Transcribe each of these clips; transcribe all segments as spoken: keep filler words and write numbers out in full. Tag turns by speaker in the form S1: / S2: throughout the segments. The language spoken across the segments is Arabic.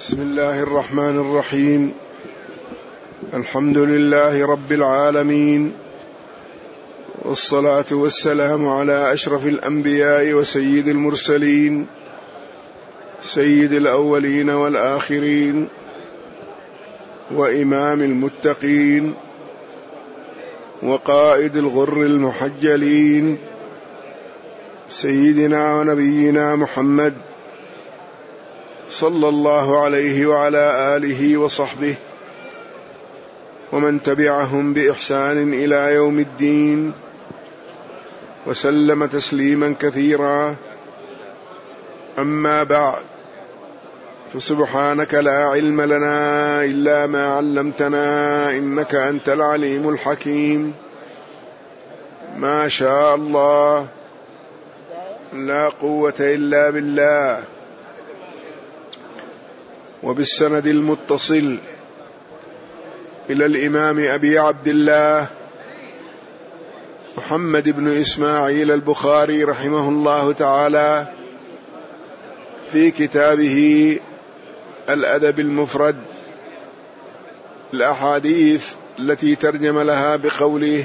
S1: بسم الله الرحمن الرحيم. الحمد لله رب العالمين، والصلاة والسلام على أشرف الأنبياء وسيد المرسلين، سيد الأولين والآخرين، وإمام المتقين، وقائد الغر المحجلين، سيدنا ونبينا محمد صلى الله عليه وعلى آله وصحبه ومن تبعهم بإحسان إلى يوم الدين، وسلم تسليما كثيرا. أما بعد، فسبحانك لا علم لنا إلا ما علمتنا إنك أنت العليم الحكيم. ما شاء الله، لا قوة إلا بالله. وبالسند المتصل إلى الإمام أبي عبد الله محمد بن إسماعيل البخاري رحمه الله تعالى في كتابه الأدب المفرد، الأحاديث التي ترجم لها بقوله: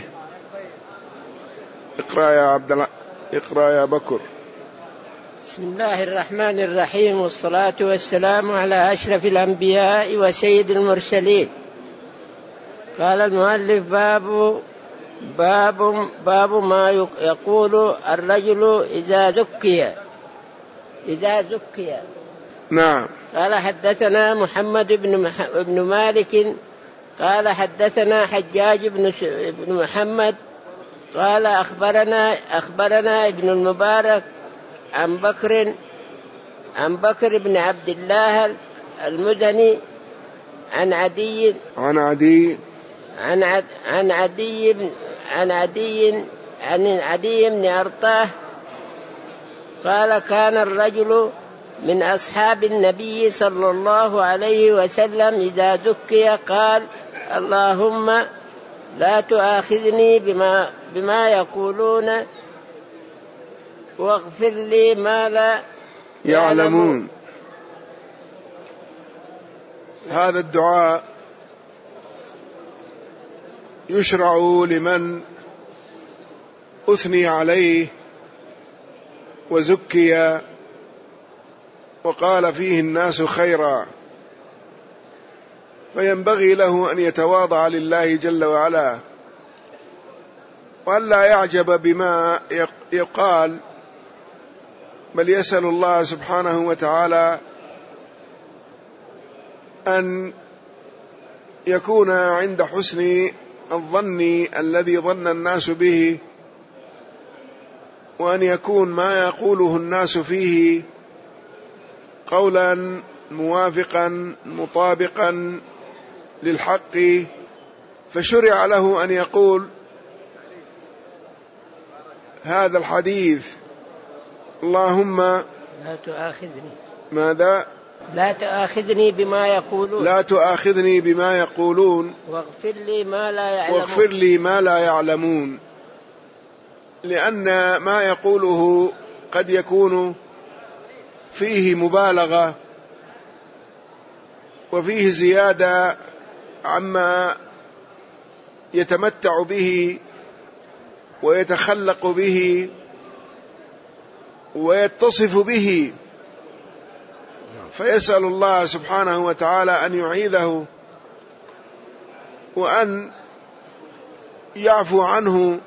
S1: اقرأ يا عبد الله، اقرأ يا بكر.
S2: بسم الله الرحمن الرحيم، والصلاة والسلام على أشرف الأنبياء وسيد المرسلين. قال المؤلف: باب باب باب ما يقول الرجل إذا ذكي إذا ذكي
S1: نعم.
S2: قال: حدثنا محمد بن مح... بن مالك قال: حدثنا حجاج بن ش... بن محمد قال: أخبرنا أخبرنا ابن المبارك عن بكر عن بكر بن عبد الله المدني عن عدي
S1: عن عدي
S2: عن عد عن عدي بن عن عدي عن عدي بن أرطاه قال: كان الرجل من أصحاب النبي صلى الله عليه وسلم إذا دكي قال: اللهم لا تؤاخذني بما بما يقولون واغفر لي ما لا
S1: يعلمون. هذا الدعاء يشرع لمن أثني عليه وزكي وقال فيه الناس خيرا، فينبغي له أن يتواضع لله جل وعلا، وأن لا يعجب بما يقال، بل يسأل الله سبحانه وتعالى أن يكون عند حسن الظن الذي ظن الناس به، وأن يكون ما يقوله الناس فيه قولا موافقا مطابقا للحق. فشرع له أن يقول هذا الحديث: اللهم
S2: لا تؤاخذني
S1: ماذا
S2: لا تؤاخذني بما يقولون
S1: لا تؤاخذني بما يقولون
S2: واغفر لي ما لا يعلمون
S1: واغفر لي ما لا يعلمون. لأن ما يقوله قد يكون فيه مبالغة وفيه زيادة عما يتمتع به ويتخلق به ويتصف به، فيسأل الله سبحانه وتعالى أن يعيذه وأن يعفو عنه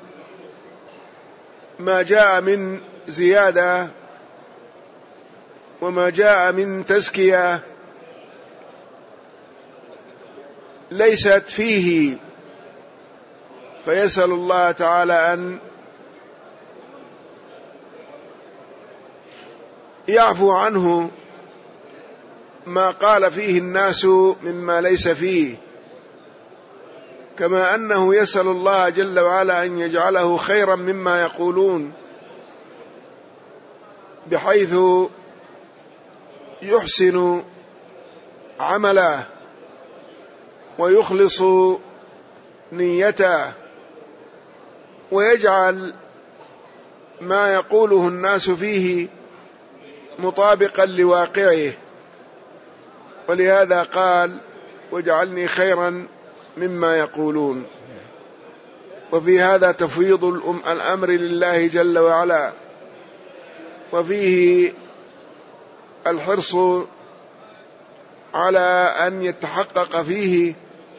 S1: ما جاء من زيادة وما جاء من تزكية ليست فيه، فيسأل الله تعالى أن يعفو عنه ما قال فيه الناس مما ليس فيه، كما أنه يسأل الله جل وعلا أن يجعله خيرا مما يقولون، بحيث يحسن عمله ويخلص نيته ويجعل ما يقوله الناس فيه مطابقا لواقعه، ولهذا قال واجعلني خيرا مما يقولون. وفي هذا تفويض الأمر لله جل وعلا، وفيه الحرص على أن يتحقق فيه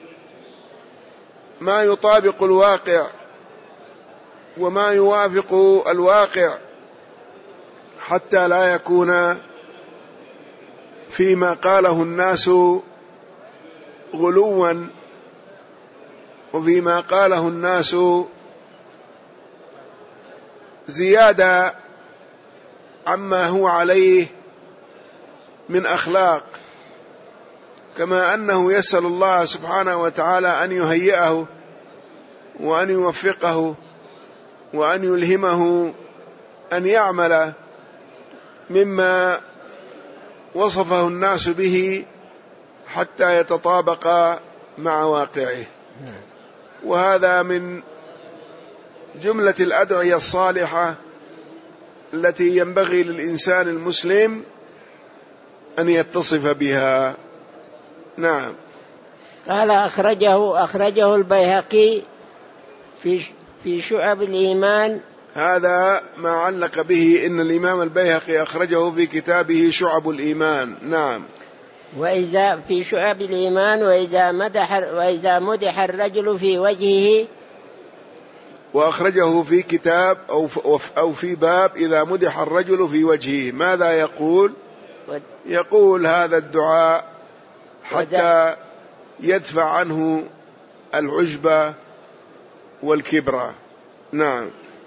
S1: ما يطابق الواقع وما يوافق الواقع، حتى لا يكون فيما قاله الناس غلوا، وفيما قاله الناس زيادة عما هو عليه من أخلاق، كما أنه يسأل الله سبحانه وتعالى أن يهيئه وأن يوفقه وأن يلهمه أن يعمل مما وصفه الناس به حتى يتطابق مع واقعه. وهذا من جملة الأدعية الصالحة التي ينبغي للإنسان المسلم أن يتصف بها. نعم.
S2: قال أخرجه أخرجه البيهقي في في شعب الإيمان.
S1: هذا ما علق به إن الإمام البيهقي أخرجه في كتابه شعب الإيمان. نعم.
S2: وإذا في شعب الإيمان وإذا مدح وإذا مدح الرجل في وجهه،
S1: وأخرجه في كتاب أو أو في باب إذا مدح الرجل في وجهه ماذا يقول؟ يقول هذا الدعاء حتى يدفع عنه العجب والكبر. نعم.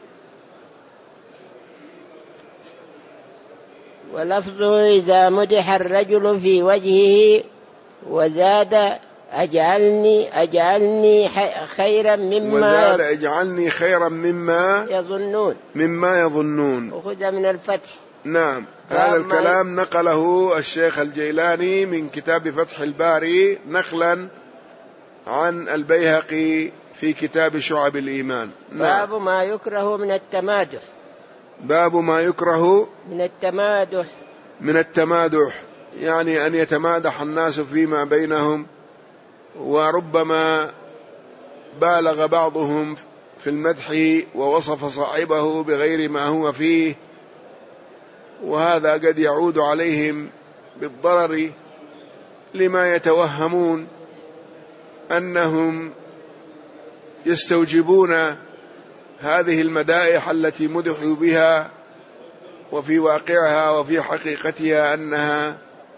S2: ولفظه إذا مدح الرجل في وجهه، وزاد أجعلني أجعلني خيرا مما
S1: وزاد أجعلني خيرا مما
S2: يظنون
S1: مما يظنون
S2: وخذ من الفتح.
S1: نعم. هذا الكلام نقله الشيخ الجيلاني من كتاب فتح الباري نقلا عن البيهقي في كتاب شعب الإيمان.
S2: نعم. باب ما يكره من التمادح.
S1: باب ما يكره
S2: من التمادح
S1: من التمادح يعني أن يتمادح الناس فيما بينهم، وربما بالغ بعضهم في المدح ووصف صاحبه بغير ما هو فيه، وهذا قد يعود عليهم بالضرر لما يتوهمون أنهم يستوجبون هذه المدائح التي مدحوا بها، وفي واقعها وفي حقيقتها أنها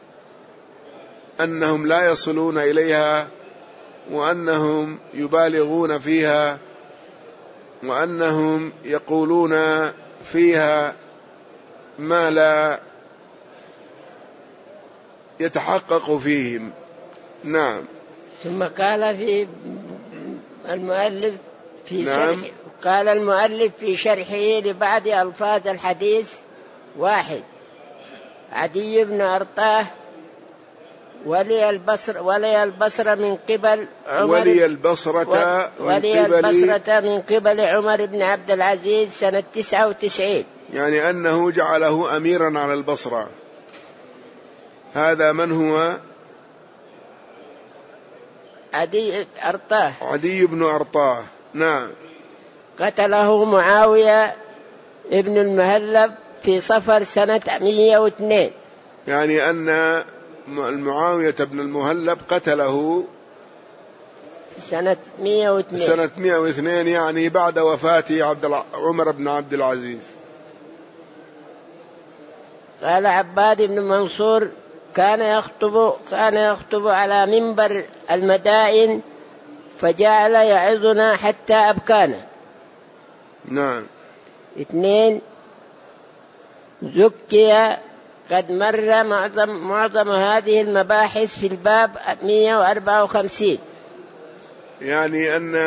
S1: أنهم لا يصلون إليها، وأنهم يبالغون فيها، وأنهم يقولون فيها ما لا يتحقق فيهم. نعم.
S2: ثم قال في المؤلف في
S1: نعم.
S2: شرح قال المؤلف في شرحه لبعض ألفاظ الحديث: واحد، عدي بن أرطاه ولي البصر ولي البصرة من قبل عمر
S1: ولي البصرة
S2: ولي البصرة من قبل عمر بن عبد العزيز سنة تسعة وتسعين،
S1: يعني أنه جعله أميرا على البصرة. هذا من هو؟
S2: عدي أرطاه
S1: عدي بن أرطاه. نعم.
S2: قتله معاوية ابن المهلب في صفر سنة مئة واثنين،
S1: يعني أن المعاوية بن المهلب قتله
S2: سنة مئة واثنين
S1: سنة مئة واثنين، يعني بعد وفاة عبد عمر بن عبد العزيز.
S2: قال عباد بن منصور: كان يخطب كان يخطب على منبر المدائن فجعل يعظنا حتى أبكانا.
S1: نعم.
S2: اثنين، زكي قد مر معظم, معظم هذه المباحث في الباب مئة وأربعة وخمسين،
S1: يعني أن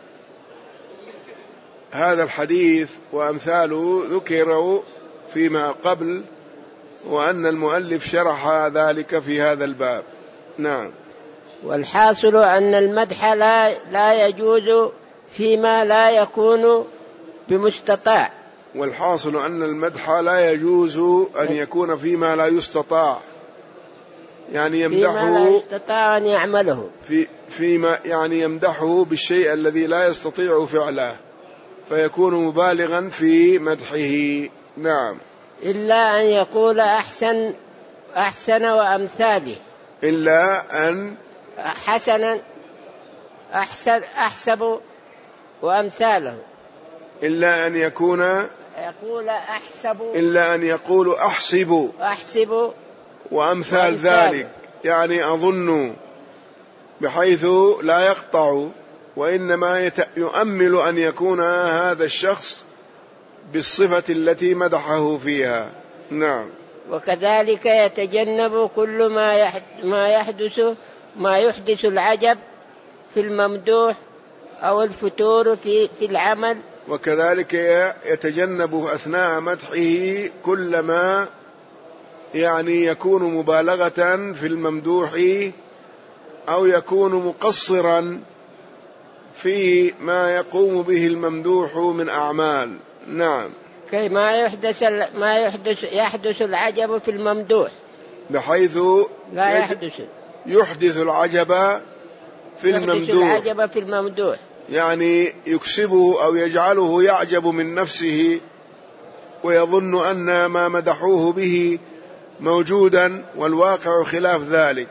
S1: هذا الحديث وأمثاله ذكروا فيما قبل، وأن المؤلف شرح ذلك في هذا الباب. نعم.
S2: والحاصل أن المدح لا, لا يجوز فيما لا يكون بمستطاع.
S1: والحاصل أن المدح لا يجوز أن يكون فيما لا يستطاع. يعني يمدحه
S2: فيما لا يستطيع أن يعمله،
S1: في فيما يعني يمدحه بالشيء الذي لا يستطيع فعله فيكون مبالغا في مدحه. نعم.
S2: إلا أن يقول أحسن أحسن وأمثاله،
S1: إلا أن
S2: حسنا أحسن أحسب وأمثاله،
S1: إلا أن يكون
S2: يقول أحسب،
S1: إلا أن يقول أحسب
S2: أحسب
S1: وأمثال ذلك، يعني أظن، بحيث لا يقطع، وإنما يؤمل أن يكون هذا الشخص بالصفة التي مدحه فيها. نعم.
S2: وكذلك يتجنب كل ما ما يحدث ما يحدث العجب في الممدوح أو الفتور في في العمل.
S1: وكذلك يتجنب أثناء مدحه كل ما يعني يكون مبالغة في الممدوح أو يكون مقصرا في ما يقوم به الممدوح من أعمال. نعم.
S2: كي ما يحدث ما يحدث يحدث العجب في الممدوح،
S1: بحيث
S2: لا يحدث
S1: يحدث العجب في الممدوح،
S2: العجب في الممدوح
S1: يعني يكسبه أو يجعله يعجب من نفسه ويظن أن ما مدحوه به موجودا والواقع خلاف ذلك.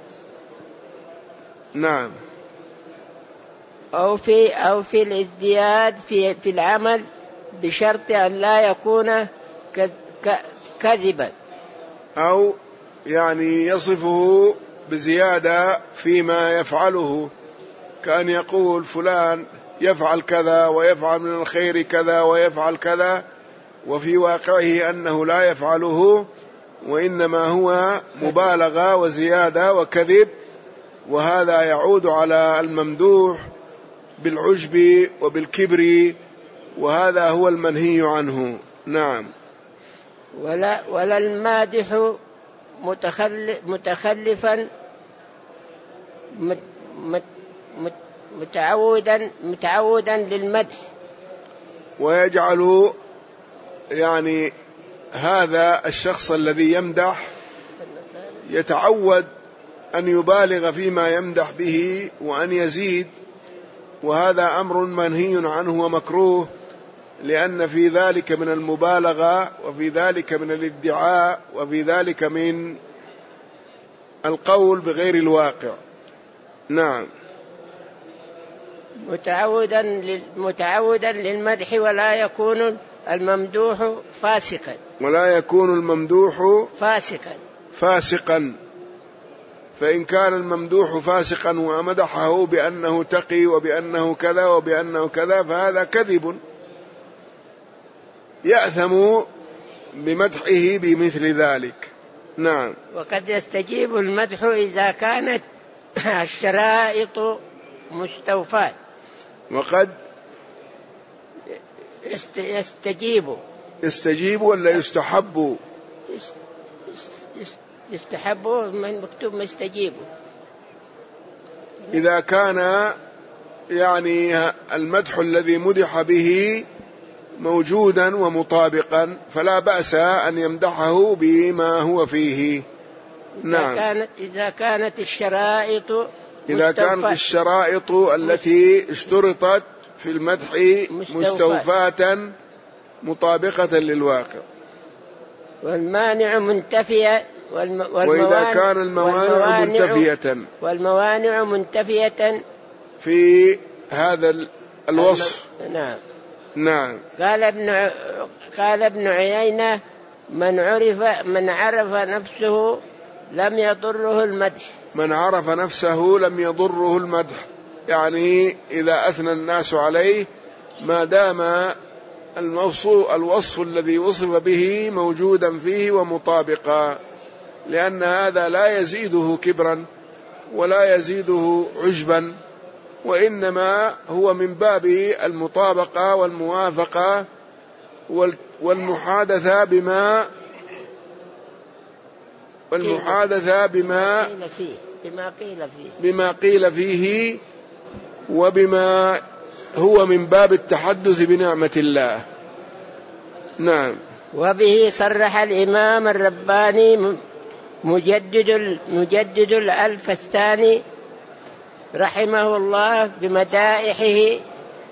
S1: نعم.
S2: أو في أو في الازدياد في في العمل بشرط أن لا يكون كذبا،
S1: أو يعني يصفه بزيادة فيما يفعله، كأن يقول فلان يفعل كذا ويفعل من الخير كذا ويفعل كذا، وفي واقعه أنه لا يفعله، وإنما هو مبالغة وزيادة وكذب، وهذا يعود على الممدوح بالعجب وبالكبر، وهذا هو المنهي عنه. نعم.
S2: ولا ولا المادح متخلف متخلفا متعودا متعودا للمدح،
S1: ويجعل يعني هذا الشخص الذي يمدح يتعود أن يبالغ فيما يمدح به وأن يزيد، وهذا أمر منهي عنه ومكروه، لأن في ذلك من المبالغة، وفي ذلك من الادعاء، وفي ذلك من القول بغير الواقع. نعم.
S2: متعودا متعودا للمدح ولا يكون الممدوح فاسقا،
S1: ولا يكون الممدوح
S2: فاسقا
S1: فاسقا فإن كان الممدوح فاسقا ومدحه بأنه تقي وبأنه كذا وبأنه كذا فهذا كذب، يأثم بمدحه بمثل ذلك. نعم.
S2: وقد يستجيب المدح إذا كانت الشرائط مستوفاة،
S1: وقد
S2: يستجيب
S1: يستجيب ولا يستحب؟
S2: يستحب، من مكتوب مستجيب.
S1: إذا كان يعني المدح الذي مدح به موجودا ومطابقا فلا بأس أن يمدحه بما هو فيه. نعم.
S2: إذا كانت, إذا كانت الشرائط
S1: إذا كانت الشرائط التي اشترطت في المدح مستوفاة مطابقة للواقع،
S2: والمانع منتفية والم...
S1: وإذا كان الموانع منتفية
S2: والموانع منتفية
S1: في هذا الوصف.
S2: الم... نعم.
S1: نعم.
S2: قال ابن قال ابن عيينة من عرف من عرف نفسه لم يضره المدح.
S1: من عرف نفسه لم يضره المدح، يعني إذا أثنى الناس عليه ما دام الوصف, الوصف الذي وصف به موجودا فيه ومطابقا، لأن هذا لا يزيده كبرا ولا يزيده عجبا، وإنما هو من باب المطابقة والموافقة والمحادثة بما والمحادثة بما
S2: بما قيل فيه
S1: بما قيل فيه وبما هو من باب التحدث بنعمة الله. نعم.
S2: وبه صرح الإمام الرباني مجدد مجدد الألف الثاني رحمه الله بمدائحه،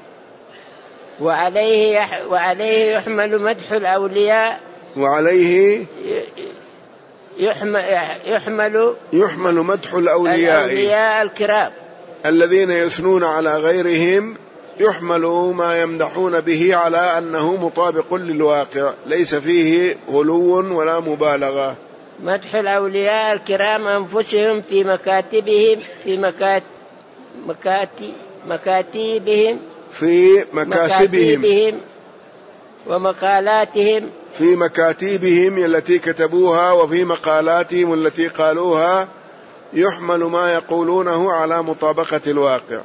S2: وعليه وعليه يحمل مدح الأولياء،
S1: وعليه
S2: يحمل يحمل,
S1: يحمل مدح الأولياء,
S2: الأولياء الكرام
S1: الذين يثنون على غيرهم، يحمل ما يمدحون به على أنه مطابق للواقع، ليس فيه غلو ولا مبالغة.
S2: مدح الأولياء الكرام أنفسهم في مكاتبهم في مكات مكاتي مكاتبهم
S1: في مكاسبهم
S2: مكاتبهم ومقالاتهم
S1: في مكاتبهم التي كتبوها وفي مقالاتهم التي قالوها، يحمل ما يقولونه على مطابقة الواقع.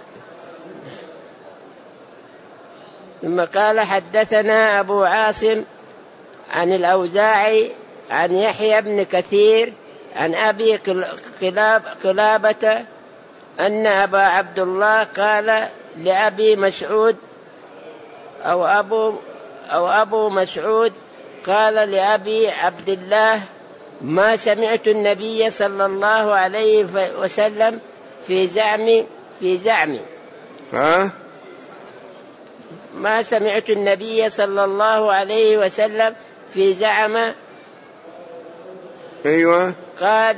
S2: ثم قال حدثنا أبو عاصم عن الأوزاعي عن يحيى بن كثير عن أبي قلاب قلابة أن أبا عبد الله قال لأبي مسعود أو أبو أو أبو مسعود قال لأبي عبد الله: ما سمعت النبي صلى الله عليه وسلم في زعم في زعم
S1: ها
S2: ما سمعت النبي صلى الله عليه وسلم في زعم
S1: أيوة
S2: قال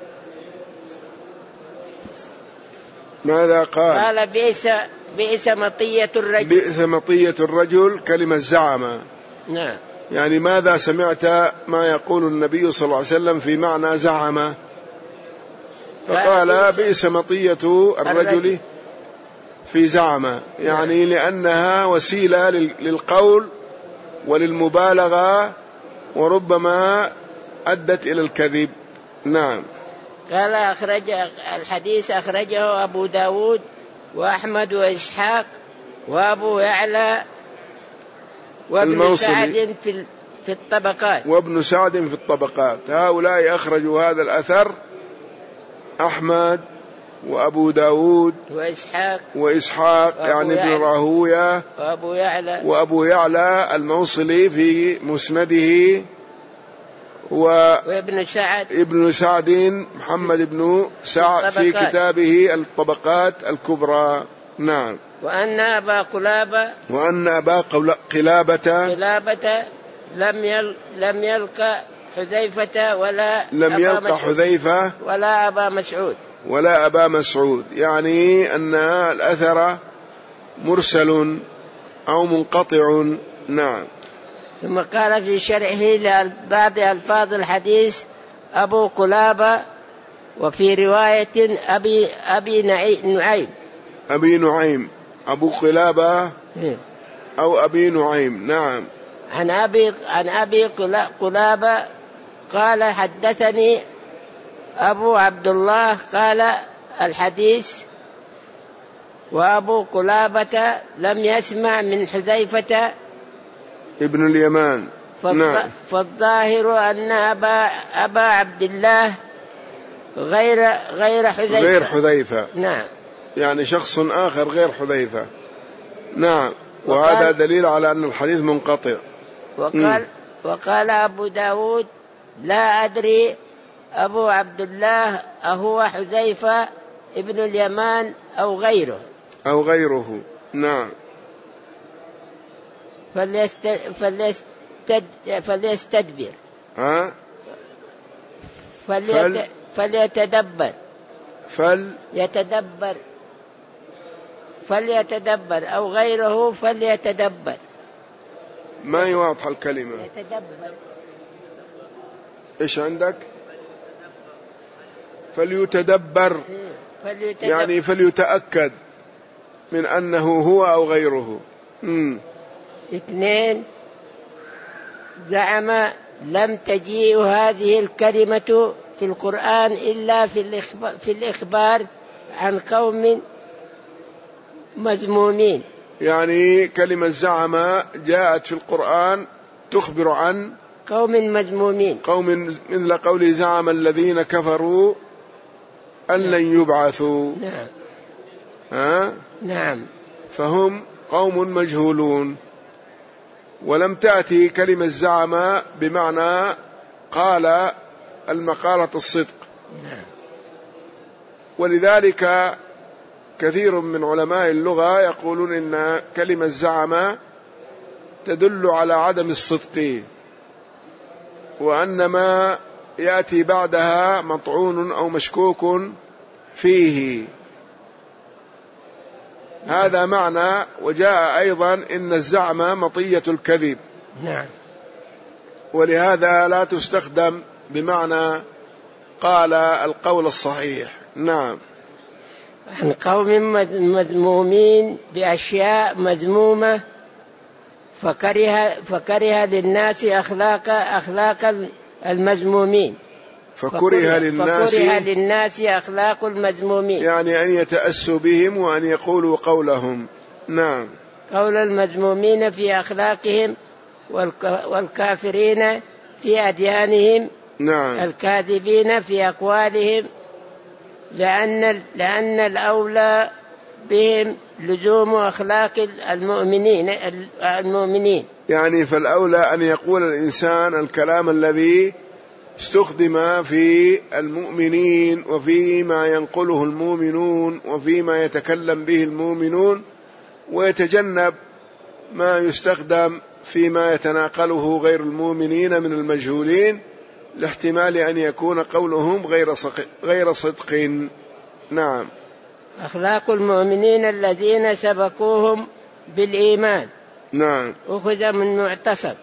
S1: ماذا قال؟
S2: قال بئس بئس مطية الرجل
S1: بئس مطية الرجل كلمة زعم.
S2: نعم.
S1: يعني ماذا سمعت ما يقول النبي صلى الله عليه وسلم في معنى زعم؟ فقال بئس مطية الرجل في زعم، يعني لأنها وسيلة للقول وللمبالغة وربما أدت إلى الكذب. نعم.
S2: قال أخرج الحديث أخرجه أبو داود وأحمد وإسحاق وأبو يعلى وابن سعد في في الطبقات
S1: وابن سعد في الطبقات. هؤلاء أخرجوا هذا الأثر، أحمد وأبو داود
S2: وإسحاق
S1: وإسحاق يعني ابن راهوية
S2: وأبو يعلى
S1: وأبو يعلى الموصلي في مسنده،
S2: وابن سعد
S1: ابن سعد محمد بن سعد في كتابه الطبقات الكبرى. نعم.
S2: وأن أبا قلابة
S1: وأن أبا قلابة
S2: قلابة لم يل لم يلقى حذيفة ولا
S1: لم يلقى حذيفة
S2: ولا أبا مسعود
S1: ولا أبا مسعود، يعني أن الأثر مرسل أو منقطع. نعم.
S2: ثم قال في شرحه لبعض ألفاظ الحديث أبو قلابة، وفي رواية أبي أبي نعيم
S1: أبي نعيم أبو قلابة أو أبي نعيم. نعم.
S2: عن أبي عن أبي قلابة قال حدثني أبو عبد الله قال الحديث، وأبو قلابة لم يسمع من حذيفة
S1: ابن اليمان. نعم.
S2: فالظاهر أن أبا أبا عبد الله غير غير حذيفة
S1: غير حذيفة.
S2: نعم.
S1: يعني شخص آخر غير حذيفة. نعم. وهذا دليل على أن الحديث منقطع.
S2: وقال وقال أبو داود: لا أدري أبو عبد الله أهو حذيفة ابن اليمان أو غيره
S1: أو غيره. نعم.
S2: فليست فليستد فليستدبر
S1: ها
S2: فليت فل... فليتدبر
S1: فل
S2: يتدبر فليتدبر أو غيره فليتدبر.
S1: ما هي واضحة الكلمة؟
S2: يتدبر.
S1: إيش عندك؟ فليتدبر.
S2: فليتدبر
S1: يعني فليتأكد من أنه هو أو غيره. مم.
S2: اثنين: زعم لم تجيء هذه الكلمة في القرآن إلا في الإخبار, في الإخبار عن قوم مذمومين.
S1: يعني كلمة زعم جاءت في القرآن تخبر عن
S2: قوم مذمومين،
S1: قوم مثل قول زعم الذين كفروا أن لن يبعثوا.
S2: نعم.
S1: ها؟
S2: نعم.
S1: فهم قوم مجهولون. ولم تأتي كلمة زعم بمعنى قال المقالة الصدق. ولذلك كثير من علماء اللغة يقولون إن كلمة زعم تدل على عدم الصدق، وأن ما يأتي بعدها مطعون أو مشكوك فيه، هذا معنى. وجاء أيضا إن الزعم مطية الكذب.
S2: نعم.
S1: ولهذا لا تستخدم بمعنى قال القول الصحيح. نعم.
S2: عن قوم مذمومين بأشياء مذمومة فكره فكره للناس أخلاق أخلاق المذمومين.
S1: فكره للناس
S2: فكره للناس أخلاق المذمومين،
S1: يعني أن يتأسوا بهم وأن يقولوا قولهم. نعم.
S2: قول المذمومين في أخلاقهم والكافرين في أديانهم.
S1: نعم.
S2: الكاذبين في أقوالهم، لأن لأن الأولى بهم لزوم أخلاق المؤمنين المؤمنين
S1: يعني فالأولى أن يقول الإنسان الكلام الذي استخدم في المؤمنين وفيما ينقله المؤمنون وفيما يتكلم به المؤمنون، ويتجنب ما يستخدم فيما يتناقله غير المؤمنين من المجهولين، لاحتمال أن يكون قولهم غير غير صدق. نعم.
S2: أخلاق المؤمنين الذين سبقوهم بالإيمان.
S1: نعم.
S2: أخذ من معتصر.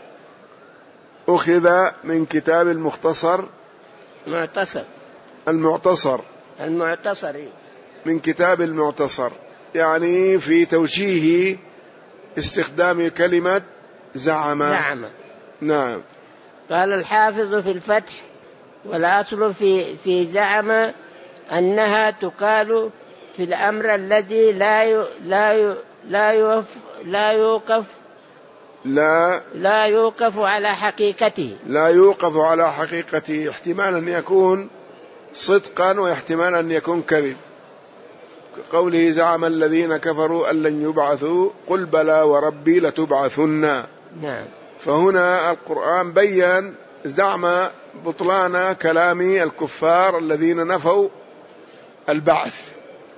S1: أخذ من كتاب المختصر.
S2: معتصر.
S1: المعتصر.
S2: المعتصر
S1: من كتاب المعتصر، يعني في توجيه استخدام كلمة زعم.
S2: زعم.
S1: نعم.
S2: قال الحافظ في الفتح: والأصل في في زعم أنها تقال في الأمر الذي لا ي... لا ي... لا يوف... لا يوقف
S1: لا
S2: لا يوقف على حقيقته
S1: لا يوقف على حقيقته، احتمال أن يكون صدقا واحتمال أن يكون كذب. قوله: زعم الذين كفروا أن لن يبعثوا قل بلى وربي لتبعثن.
S2: نعم.
S1: فهنا القرآن بيّن زعم بطلان كلام الكفار الذين نفوا البعث،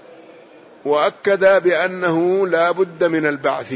S1: وأكد بأنه لا بد من البعث.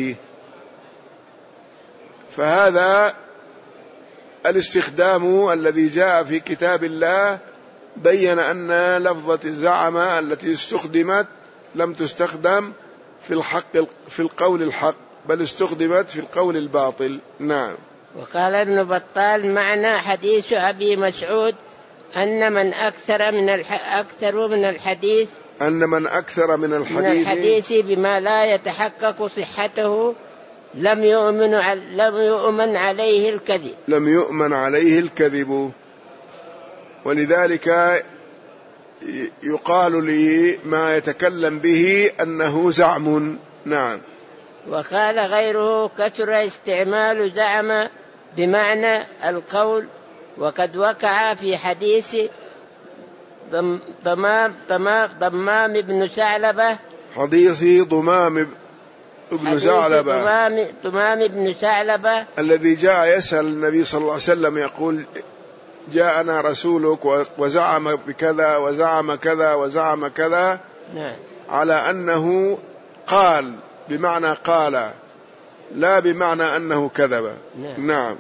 S1: فهذا الاستخدام الذي جاء في كتاب الله بيّن أن لفظة زعم التي استخدمت لم تستخدم في الحق في القول الحق، بل استخدمت في القول الباطل. نعم.
S2: وقال ابن بطال: معنى حديث أبي مسعود أن من أكثر من الح... أكثر من الحديث
S1: أن من أكثر من الحديث,
S2: من الحديث بما لا يتحقق صحته لم يؤمن لم يؤمن عليه الكذب
S1: لم يؤمن عليه الكذب ولذلك يقال لي ما يتكلم به أنه زعم. نعم.
S2: وقال غيره: كثر استعمال زعم بمعنى القول، وقد وقع في حديث ضمام ضمام بن ثعلبة
S1: حديث ضمام ابن ثعلبة
S2: ضمام ضمام بن ثعلبة
S1: الذي جاء يسأل النبي صلى الله عليه وسلم يقول: جاءنا رسولك وزعم بكذا وزعم كذا وزعم كذا.
S2: نعم.
S1: على أنه قال بمعنى قال، لا بمعنى أنه كذب.
S2: نعم.
S1: نعم.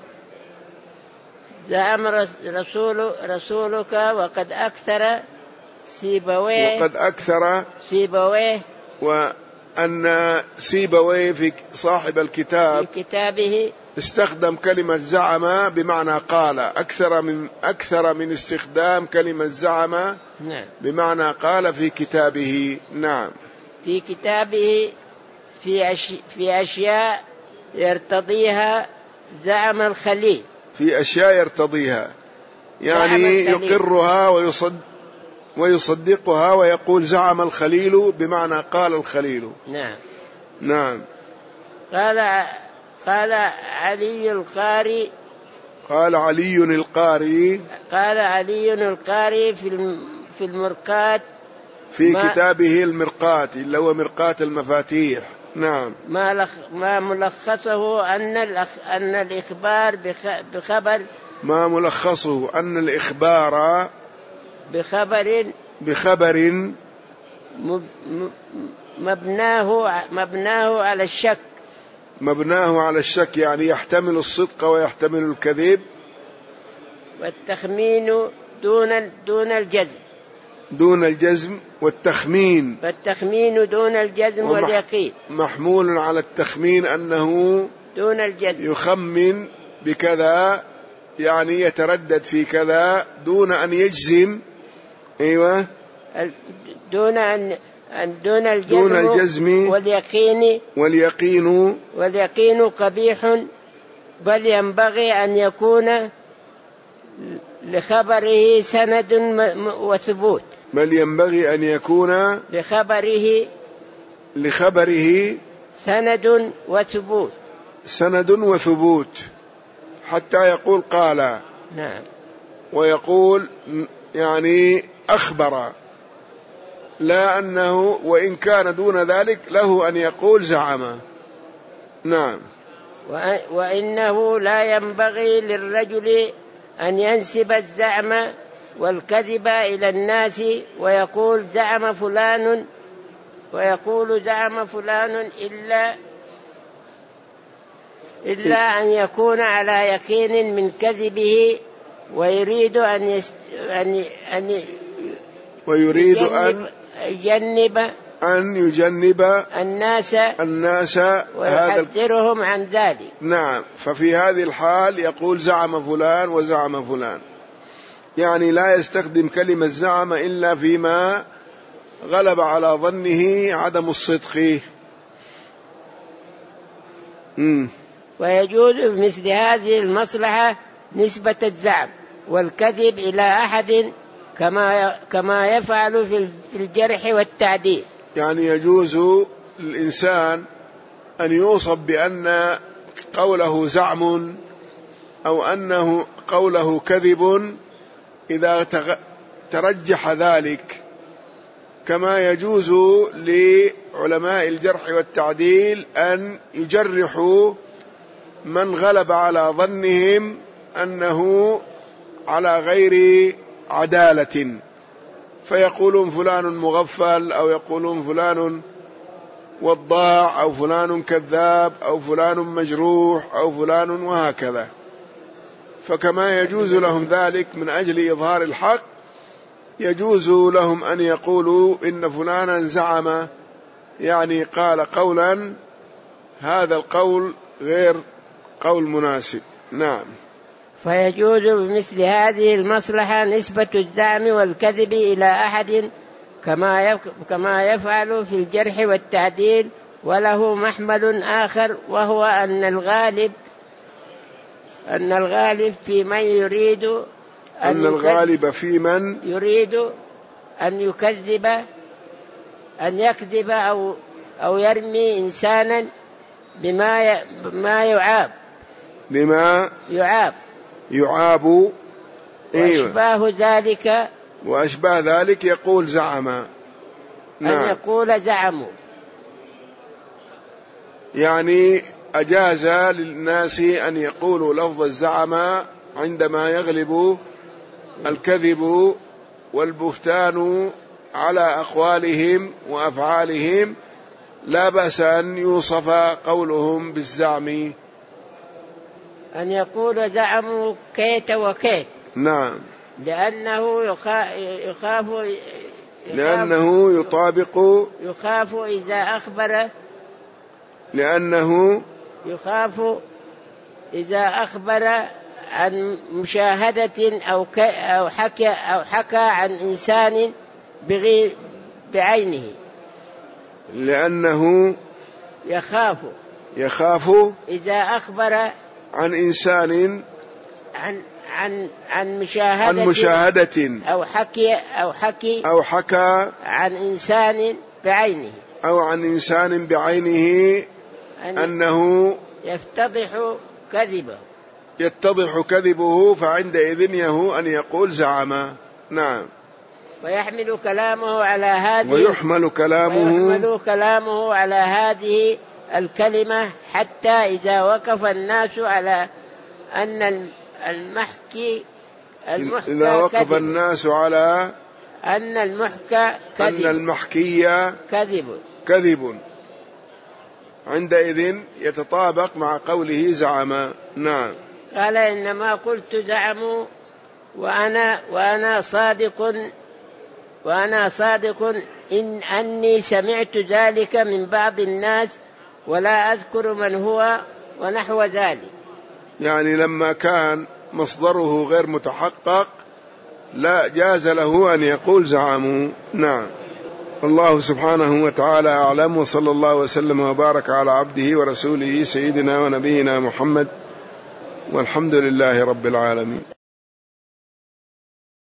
S2: زعم رسول رسولك وقد أكثر سيبويه
S1: وقد أكثر
S2: سيبويه
S1: وأن سيبويه في صاحب الكتاب
S2: في كتابه
S1: استخدم كلمة زعم بمعنى قال، أكثر من أكثر من استخدام كلمة زعم.
S2: نعم.
S1: بمعنى قال في كتابه. نعم.
S2: في كتابه في أش... في أشياء يرتضيها زعم الخليل،
S1: في أشياء يرتضيها يعني يقرها ويصد ويصدقها ويقول زعم الخليل بمعنى قال الخليل.
S2: نعم.
S1: نعم.
S2: قال قال علي القاري
S1: قال علي القاري
S2: قال علي القاري في في المرقات
S1: في كتابه المرقات اللي هو مرقات المفاتيح. نعم.
S2: ما لخ ما ملخصه أن الأخ أن الإخبار بخ بخبر
S1: ما ملخصه أن الإخبار
S2: بخبر
S1: بخبر
S2: مبناه مبناه على الشك
S1: مبناه على الشك، يعني يحتمل الصدق ويحتمل الكذب.
S2: والتخمين دون دون الجزم
S1: دون الجزم والتخمين.
S2: والتخمين دون الجزم واليقين.
S1: محمول على التخمين أنه
S2: دون الجزم،
S1: يخمن بكذا يعني يتردد في كذا دون أن يجزم. أيوة،
S2: دون أن دون الجزم,
S1: دون الجزم
S2: واليقين.
S1: واليقين
S2: واليقين قبيح، بل ينبغي أن يكون لخبره سند وثبوت.
S1: بل ينبغي أن يكون
S2: لخبره
S1: لخبره
S2: سند وثبوت.
S1: سند وثبوت حتى يقول قال.
S2: نعم.
S1: ويقول يعني أخبر، لا أنه وإن كان دون ذلك له أن يقول زعم. نعم.
S2: وإنه لا ينبغي للرجل أن ينسب الزعم والكذب إلى الناس ويقول زعم فلان ويقول زعم فلان إلا إلا أن يكون على يقين من كذبه ويريد أن يست... أن أن
S1: ويريد
S2: يجنب...
S1: أن
S2: يجنب
S1: أن يجنب
S2: الناس
S1: الناس
S2: ويحذرهم عن ذلك.
S1: نعم. ففي هذه الحال يقول زعم فلان وزعم فلان، يعني لا يستخدم كلمة زعم إلا فيما غلب على ظنه عدم الصدق. مم.
S2: ويجوز بمثل هذه المصلحة نسبة الزعم والكذب إلى أحد كما كما يفعل في الجرح والتعديل.
S1: يعني يجوز للإنسان أن يوصف بأن قوله زعم أو أنه قوله كذب إذا ترجح ذلك، كما يجوز لعلماء الجرح والتعديل أن يجرحوا من غلب على ظنهم أنه على غير عدالة، فيقولون فلان مغفل أو يقولون فلان وضاع أو فلان كذاب أو فلان مجروح أو فلان وهكذا. فكما يجوز لهم ذلك من أجل إظهار الحق، يجوز لهم أن يقولوا إن فلانا زعم، يعني قال قولا هذا القول غير قول مناسب. نعم.
S2: فيجوز بمثل هذه المصلحة نسبة الزعم والكذب إلى أحد كما كما يفعل في الجرح والتعديل. وله محمل آخر، وهو أن الغالب أن الغالب في من يريد أن,
S1: أن الغالب في من
S2: يريد أن يكذب أن يكذب أو أو يرمي إنسانا بما بما يعاب
S1: بما
S2: يعاب
S1: يعاب
S2: وأشباه ذلك
S1: وأشباه ذلك يقول زعم.
S2: نعم. أن يقول زعموا،
S1: يعني أجاز للناس أن يقولوا لفظ الزعم عندما يغلب الكذب والبهتان على أقوالهم وأفعالهم، لا بأس أن يوصف قولهم بالزعم.
S2: أن يقول زعموا كيت وكيت.
S1: نعم.
S2: لأنه يخاف
S1: لأنه يطابق
S2: يخاف إذا أخبر
S1: لأنه
S2: يخاف إذا أخبر عن مشاهدة أو أو حكى أو حكى عن إنسان بغير بعينه.
S1: لأنه
S2: يخاف
S1: يخاف
S2: إذا أخبر
S1: عن إنسان
S2: عن عن عن مشاهدة
S1: عن مشاهدة
S2: أو حكي أو حكي
S1: أو حكى
S2: عن إنسان بعينه
S1: أو عن إنسان بعينه أن أنه
S2: يفتضح كذبه
S1: يتضح كذبه، فعندئذ يهو أن يقول زعم. نعم.
S2: ويحمل كلامه على هذه
S1: ويحمل كلامه
S2: ويحمل كلامه على هذه الكلمة حتى إذا وقف الناس على أن المحكي المحكى
S1: إذا وقف
S2: كذب.
S1: الناس على
S2: أن المحكى كذب
S1: أن المحكي
S2: كذب
S1: كذب عندئذ يتطابق مع قوله زعم. نعم.
S2: قال إنما قلت زعموا وأنا وأنا صادق وأنا صادق إن أني سمعت ذلك من بعض الناس ولا أذكر من هو ونحو ذلك.
S1: يعني لما كان مصدره غير متحقق لا جاز له أن يقول زعموا. نعم. الله سبحانه وتعالى أعلم، وصلى الله وسلم وبارك على عبده ورسوله سيدنا ونبينا محمد، والحمد لله رب العالمين.